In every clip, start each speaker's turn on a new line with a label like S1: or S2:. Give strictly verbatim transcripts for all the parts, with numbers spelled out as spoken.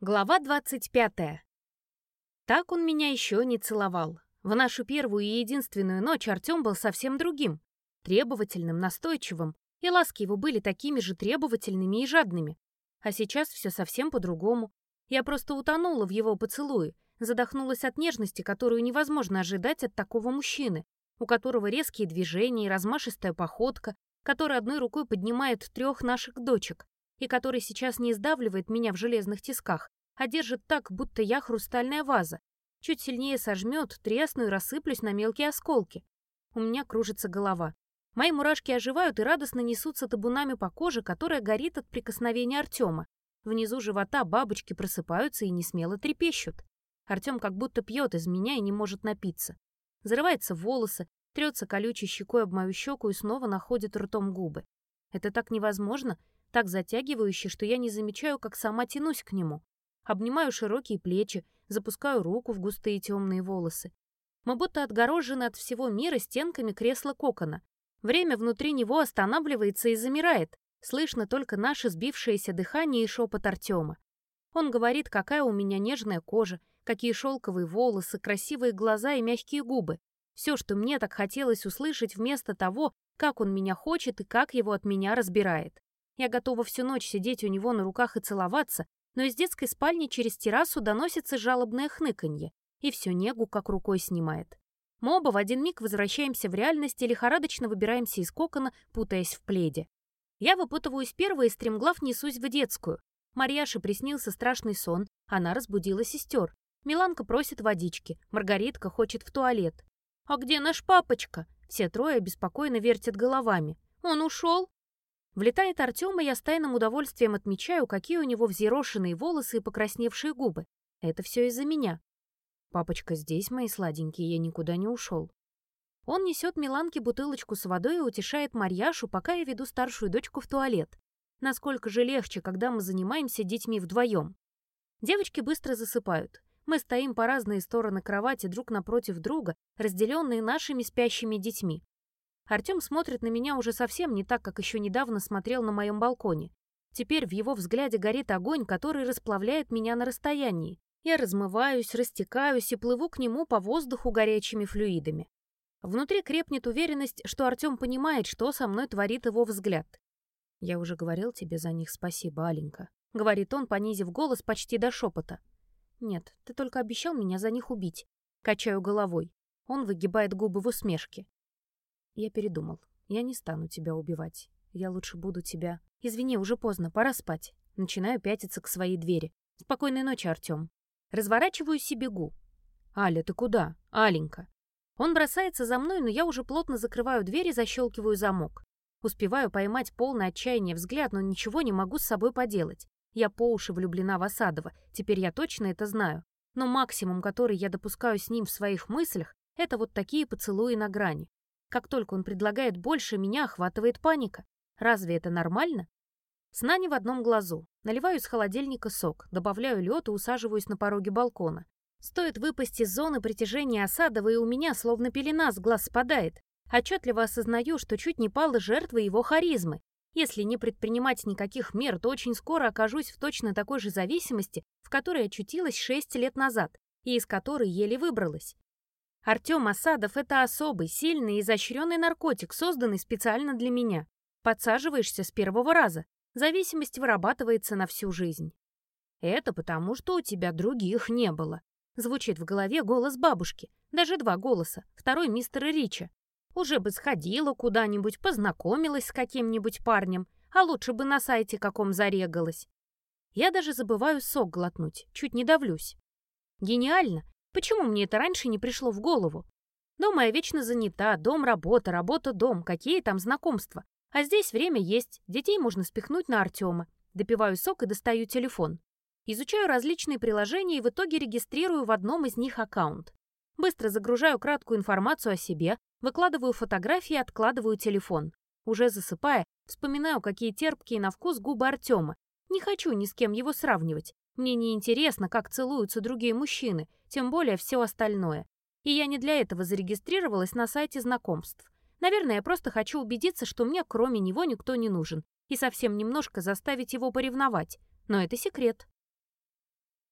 S1: Глава двадцать пятая. Так он меня еще не целовал. В нашу первую и единственную ночь Артем был совсем другим. Требовательным, настойчивым. И ласки его были такими же требовательными и жадными. А сейчас все совсем по-другому. Я просто утонула в его поцелуе, задохнулась от нежности, которую невозможно ожидать от такого мужчины, у которого резкие движения и размашистая походка, который одной рукой поднимает трех наших дочек, и который сейчас не сдавливает меня в железных тисках, а держит так, будто я хрустальная ваза. Чуть сильнее сожмет, тресну и рассыплюсь на мелкие осколки. У меня кружится голова. Мои мурашки оживают и радостно несутся табунами по коже, которая горит от прикосновения Артема. Внизу живота бабочки просыпаются и несмело трепещут. Артем как будто пьет из меня и не может напиться. Зарывается в волосы, трется колючей щекой об мою щеку и снова находит ртом губы. Это так невозможно, так затягивающе, что я не замечаю, как сама тянусь к нему. Обнимаю широкие плечи, запускаю руку в густые темные волосы. Мы будто отгорожены от всего мира стенками кресла-кокона. Время внутри него останавливается и замирает. Слышно только наше сбившееся дыхание и шепот Артема. Он говорит, какая у меня нежная кожа, какие шелковые волосы, красивые глаза и мягкие губы. Все, что мне так хотелось услышать вместо того, как он меня хочет и как его от меня разбирает. Я готова всю ночь сидеть у него на руках и целоваться, но из детской спальни через террасу доносится жалобное хныканье, и всю негу как рукой снимает. Мы оба в один миг возвращаемся в реальность и лихорадочно выбираемся из кокона, путаясь в пледе. Я выпутываюсь первой и стремглав несусь в детскую. Марьяше приснился страшный сон, она разбудила сестер. Миланка просит водички, Маргаритка хочет в туалет. «А где наш папочка?» Все трое беспокойно вертят головами. «Он ушел?» Влетает Артем, и я с тайным удовольствием отмечаю, какие у него взъерошенные волосы и покрасневшие губы. Это все из-за меня. «Папочка здесь, мои сладенькие, я никуда не ушел». Он несет Миланке бутылочку с водой и утешает Марьяшу, пока я веду старшую дочку в туалет. Насколько же легче, когда мы занимаемся детьми вдвоем. Девочки быстро засыпают. Мы стоим по разные стороны кровати друг напротив друга, разделенные нашими спящими детьми. Артем смотрит на меня уже совсем не так, как еще недавно смотрел на моем балконе. Теперь в его взгляде горит огонь, который расплавляет меня на расстоянии. Я размываюсь, растекаюсь и плыву к нему по воздуху горячими флюидами. Внутри крепнет уверенность, что Артем понимает, что со мной творит его взгляд. «Я уже говорил тебе за них спасибо, Аленька», — говорит он, понизив голос почти до шепота. «Нет, ты только обещал меня за них убить». Качаю головой. Он выгибает губы в усмешке. «Я передумал. Я не стану тебя убивать. Я лучше буду тебя...» «Извини, уже поздно, пора спать». Начинаю пятиться к своей двери. «Спокойной ночи, Артем». Разворачиваюсь и бегу. «Аля, ты куда? Аленька». Он бросается за мной, но я уже плотно закрываю дверь и защелкиваю замок. Успеваю поймать полное отчаяние взгляд, но ничего не могу с собой поделать. Я по уши влюблена в Асадова, теперь я точно это знаю. Но максимум, который я допускаю с ним в своих мыслях, это вот такие поцелуи на грани. Как только он предлагает больше, меня охватывает паника. Разве это нормально? Сна не в одном глазу. Наливаю из холодильника сок, добавляю лед и усаживаюсь на пороге балкона. Стоит выпасть из зоны притяжения Асадова, и у меня словно пелена с глаз спадает. Отчетливо осознаю, что чуть не пала жертвой его харизмы. Если не предпринимать никаких мер, то очень скоро окажусь в точно такой же зависимости, в которой очутилась шесть лет назад, и из которой еле выбралась. Артем Асадов — это особый, сильный и изощренный наркотик, созданный специально для меня. Подсаживаешься с первого раза. Зависимость вырабатывается на всю жизнь. «Это потому, что у тебя других не было», — звучит в голове голос бабушки. Даже два голоса. Второй мистера Рича. Уже бы сходила куда-нибудь, познакомилась с каким-нибудь парнем, а лучше бы на сайте каком зарегалась. Я даже забываю сок глотнуть, чуть не давлюсь. Гениально! Почему мне это раньше не пришло в голову? Дома я вечно занята, дом, работа, работа, дом, какие там знакомства. А здесь время есть, детей можно спихнуть на Артема. Допиваю сок и достаю телефон. Изучаю различные приложения и в итоге регистрирую в одном из них аккаунт. Быстро загружаю краткую информацию о себе, выкладываю фотографии и откладываю телефон. Уже засыпая, вспоминаю, какие терпкие на вкус губы Артема. Не хочу ни с кем его сравнивать. Мне не интересно, как целуются другие мужчины, тем более все остальное. И я не для этого зарегистрировалась на сайте знакомств. Наверное, я просто хочу убедиться, что мне кроме него никто не нужен, и совсем немножко заставить его поревновать. Но это секрет.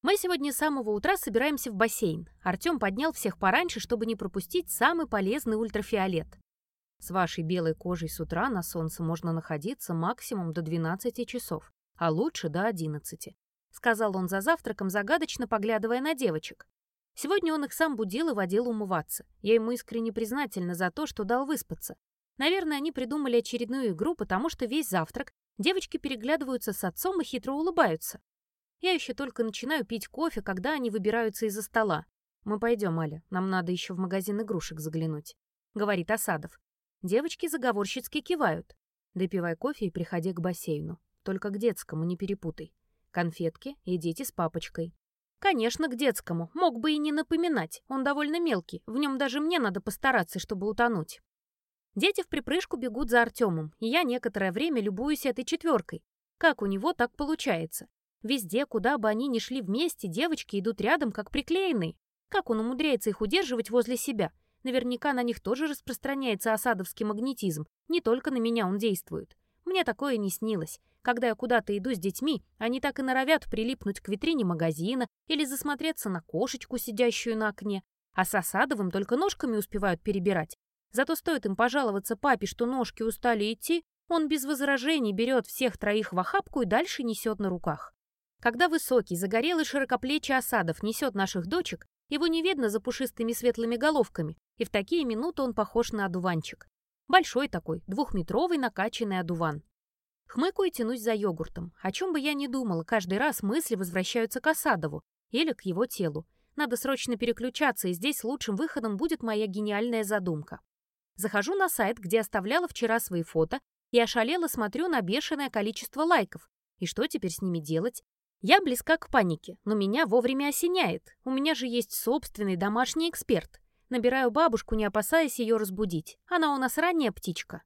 S1: Мы сегодня с самого утра собираемся в бассейн. Артем поднял всех пораньше, чтобы не пропустить самый полезный ультрафиолет. С вашей белой кожей с утра на солнце можно находиться максимум до двенадцати часов, а лучше до одиннадцати, сказал он за завтраком, загадочно поглядывая на девочек. Сегодня он их сам будил и водил умываться. Я ему искренне признательна за то, что дал выспаться. Наверное, они придумали очередную игру, потому что весь завтрак девочки переглядываются с отцом и хитро улыбаются. Я еще только начинаю пить кофе, когда они выбираются из-за стола. «Мы пойдем, Аля, нам надо еще в магазин игрушек заглянуть», — говорит Асадов. Девочки заговорщицки кивают. «Допивай кофе и приходи к бассейну. Только к детскому не перепутай. Конфетки идите с папочкой». «Конечно, к детскому. Мог бы и не напоминать. Он довольно мелкий. В нем даже мне надо постараться, чтобы утонуть». Дети в припрыжку бегут за Артемом, и я некоторое время любуюсь этой четверкой. Как у него так получается? Везде, куда бы они ни шли вместе, девочки идут рядом, как приклеенные. Как он умудряется их удерживать возле себя? Наверняка на них тоже распространяется асадовский магнетизм. Не только на меня он действует. Мне такое не снилось. Когда я куда-то иду с детьми, они так и норовят прилипнуть к витрине магазина или засмотреться на кошечку, сидящую на окне. А с Асадовым только ножками успевают перебирать. Зато стоит им пожаловаться папе, что ножки устали идти, он без возражений берет всех троих в охапку и дальше несет на руках. Когда высокий, загорелый, широкоплечий Асадов несет наших дочек, его не видно за пушистыми светлыми головками, и в такие минуты он похож на одуванчик. Большой такой, двухметровый накачанный одуван. Хмыкаю и тянусь за йогуртом. О чем бы я ни думала, каждый раз мысли возвращаются к Асадову или к его телу. Надо срочно переключаться, и здесь лучшим выходом будет моя гениальная задумка. Захожу на сайт, где оставляла вчера свои фото, и ошалело смотрю на бешеное количество лайков. И что теперь с ними делать? Я близка к панике, но меня вовремя осеняет. У меня же есть собственный домашний эксперт. Набираю бабушку, не опасаясь ее разбудить. Она у нас ранняя птичка.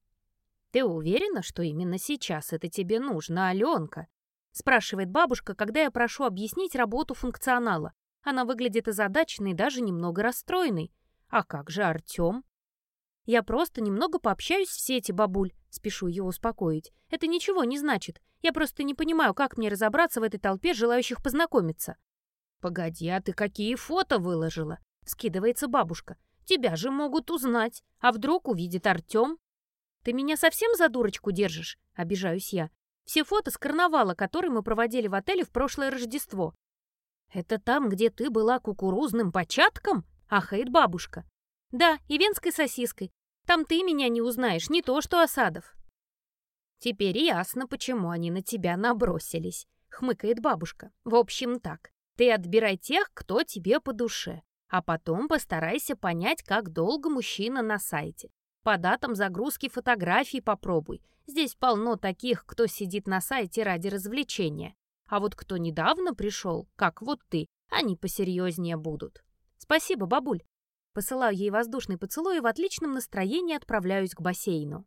S1: «Ты уверена, что именно сейчас это тебе нужно, Аленка?» спрашивает бабушка, когда я прошу объяснить работу функционала. Она выглядит озадаченной и даже немного расстроенной. «А как же Артем?» «Я просто немного пообщаюсь в сети, бабуль», спешу ее успокоить. «Это ничего не значит. Я просто не понимаю, как мне разобраться в этой толпе желающих познакомиться». «Погоди, а ты какие фото выложила?» Скидывается бабушка. «Тебя же могут узнать. А вдруг увидит Артем?» «Ты меня совсем за дурочку держишь?» Обижаюсь я. «Все фото с карнавала, который мы проводили в отеле в прошлое Рождество». «Это там, где ты была кукурузным початком?» Ахает бабушка. «Да, и венской сосиской. Там ты меня не узнаешь, не то что Асадов». «Теперь ясно, почему они на тебя набросились», — хмыкает бабушка. «В общем так, ты отбирай тех, кто тебе по душе, а потом постарайся понять, как долго мужчина на сайте. По датам загрузки фотографий попробуй. Здесь полно таких, кто сидит на сайте ради развлечения. А вот кто недавно пришел, как вот ты, они посерьезнее будут». «Спасибо, бабуль». Посылаю ей воздушный поцелуй и в отличном настроении отправляюсь к бассейну.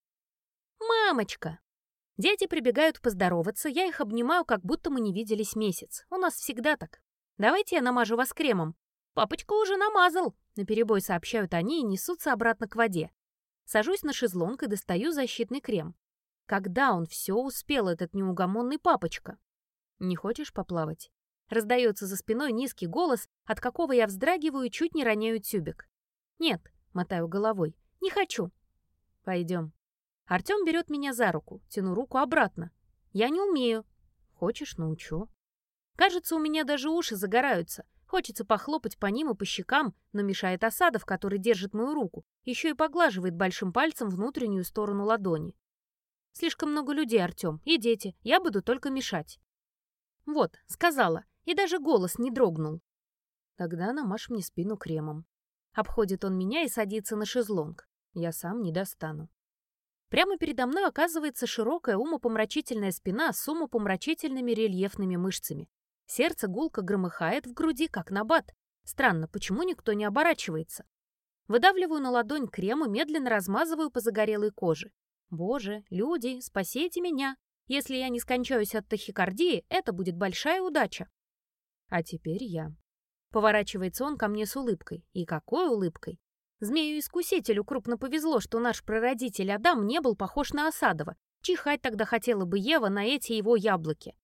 S1: «Мамочка!» Дети прибегают поздороваться, я их обнимаю, как будто мы не виделись месяц. У нас всегда так. «Давайте я намажу вас кремом». «Папочка уже намазал», — наперебой сообщают они и несутся обратно к воде. Сажусь на шезлонг и достаю защитный крем. Когда он все успел, этот неугомонный папочка? «Не хочешь поплавать?» Раздается за спиной низкий голос, от какого я вздрагиваю и чуть не роняю тюбик. «Нет», — мотаю головой, — «не хочу». «Пойдем». Артем берет меня за руку, тяну руку обратно. «Я не умею». «Хочешь, научу». Кажется, у меня даже уши загораются. Хочется похлопать по ним и по щекам, но мешает Асадов, который держит мою руку, еще и поглаживает большим пальцем внутреннюю сторону ладони. «Слишком много людей, Артем, и дети, я буду только мешать». «Вот», — сказала, и даже голос не дрогнул. «Тогда намажь мне спину кремом». Обходит он меня и садится на шезлонг. Я сам не достану. Прямо передо мной оказывается широкая умопомрачительная спина с умопомрачительными рельефными мышцами. Сердце гулко громыхает в груди, как набат. Странно, почему никто не оборачивается? Выдавливаю на ладонь крем и медленно размазываю по загорелой коже. Боже, люди, спасите меня. Если я не скончаюсь от тахикардии, это будет большая удача. А теперь я. Поворачивается он ко мне с улыбкой. И какой улыбкой! Змею-искусителю крупно повезло, что наш прародитель Адам не был похож на Асадова. Чихать тогда хотела бы Ева на эти его яблоки.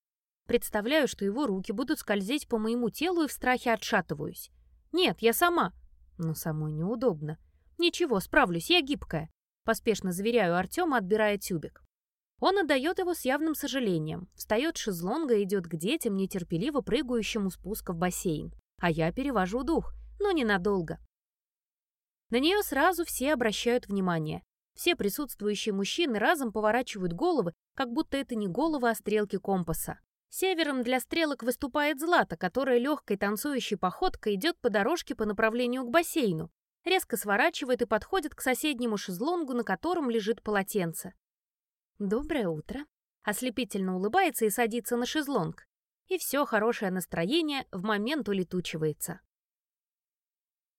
S1: Представляю, что его руки будут скользить по моему телу и в страхе отшатываюсь. Нет, я сама. Но самой неудобно. Ничего, справлюсь, я гибкая. Поспешно заверяю Артема, отбирая тюбик. Он отдает его с явным сожалением, встает с шезлонга и идет к детям, нетерпеливо прыгающим у спуска в бассейн. А я перевожу дух, но ненадолго. На нее сразу все обращают внимание. Все присутствующие мужчины разом поворачивают головы, как будто это не головы, а стрелки компаса. Севером для стрелок выступает Злата, которая легкой танцующей походкой идет по дорожке по направлению к бассейну, резко сворачивает и подходит к соседнему шезлонгу, на котором лежит полотенце. «Доброе утро», ослепительно улыбается и садится на шезлонг. И все хорошее настроение в момент улетучивается.